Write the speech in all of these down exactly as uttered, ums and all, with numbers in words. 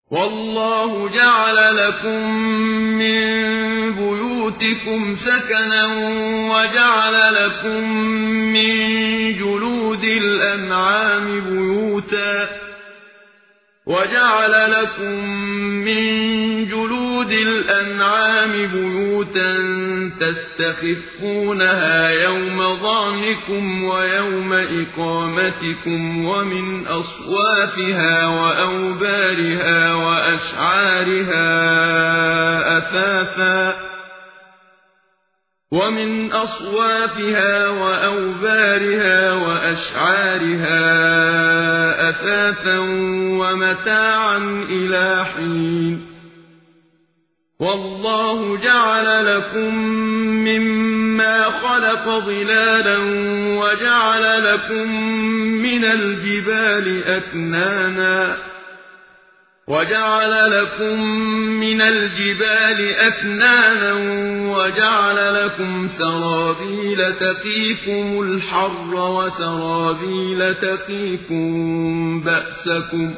والله جعل لكم من بيوتكم سكنا وجعل لكم من جلود الأنعام بيوتا وجعل لكم من جلود الأنعام بيوتا تستخفونها يوم ظعنكم ويوم إقامتكم ومن أصوافها وأوبارها وأشعارها أثاثا ومن أصوافها وأوبارها وأشعارها أثاثا ومتاعا إلى حين والله جعل لكم مما خلق ظلالا وجعل لكم من الجبال أكنانا وجعل لكم من الجبال أكنانا وجعل لكم سرابيل تقيكم الحر وسرابيل تقيكم بأسكم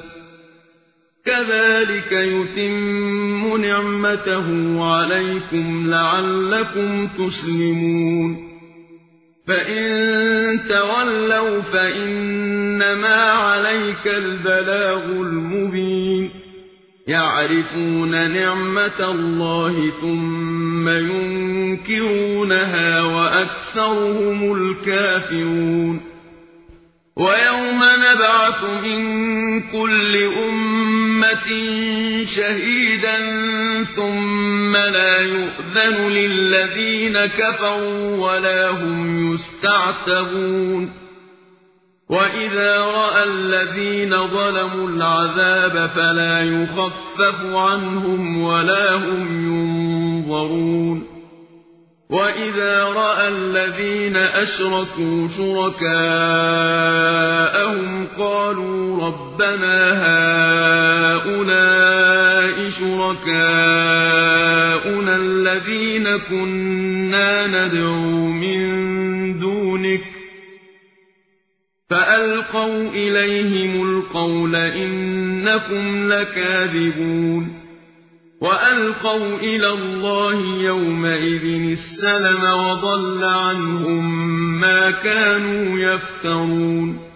كذلك يتم نعمته عليكم لعلكم تسلمون فإن تولوا فإنما عليك البلاغ المبين يعرفون نعمة الله ثم ينكرونها وأكثرهم الكافرون ويوم نبعث من كل أمة شهيدا ثم لا يؤذن للذين كفروا ولا هم يستعتبون وإذا رأى الذين ظلموا العذاب فلا يخفف عنهم ولا هم ينظرون وإذا رأى الذين أشركوا شركاءهم قالوا ربنا هؤلاء شركاؤنا الذين كنا ندعو من دونك فألقوا إليهم القول إنكم لكاذبون وألقوا إلى الله يومئذ السلم وضل عنهم ما كانوا يفترون